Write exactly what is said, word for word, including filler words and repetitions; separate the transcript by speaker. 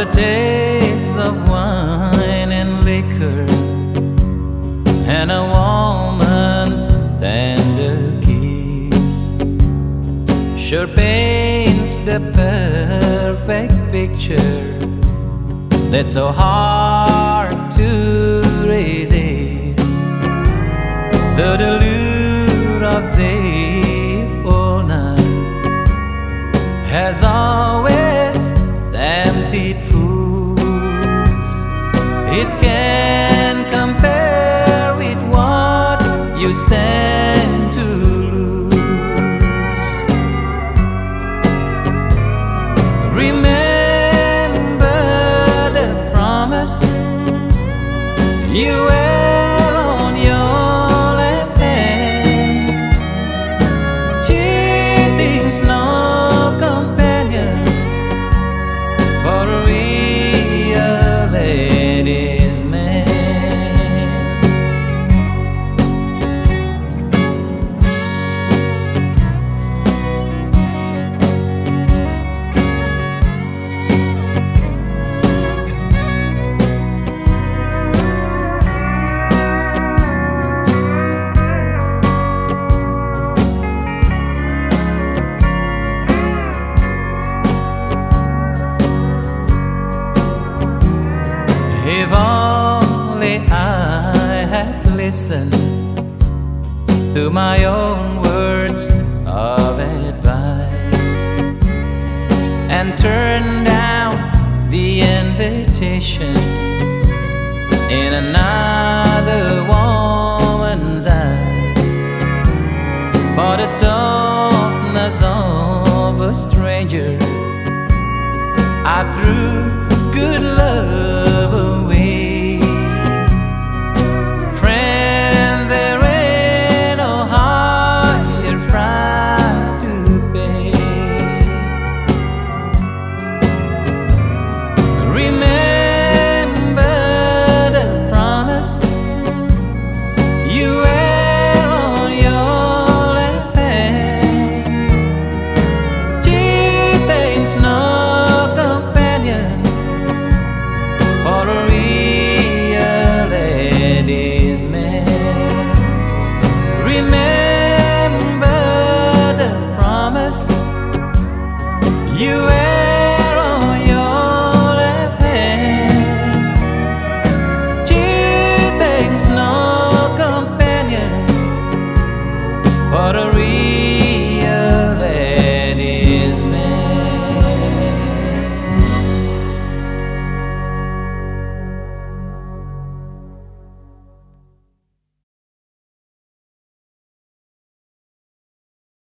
Speaker 1: the taste of wine and liquor, and a woman's tender kiss sure paints the perfect picture that's so hard to resist. Though the lure of day or night has always tempted fools, it can compare with what you stand to lose. Remember the promise you wear on your left hand. Cheating's no companion for a real ladies' man. If only I had listened to my own words of advice and turned down the invitation in another one.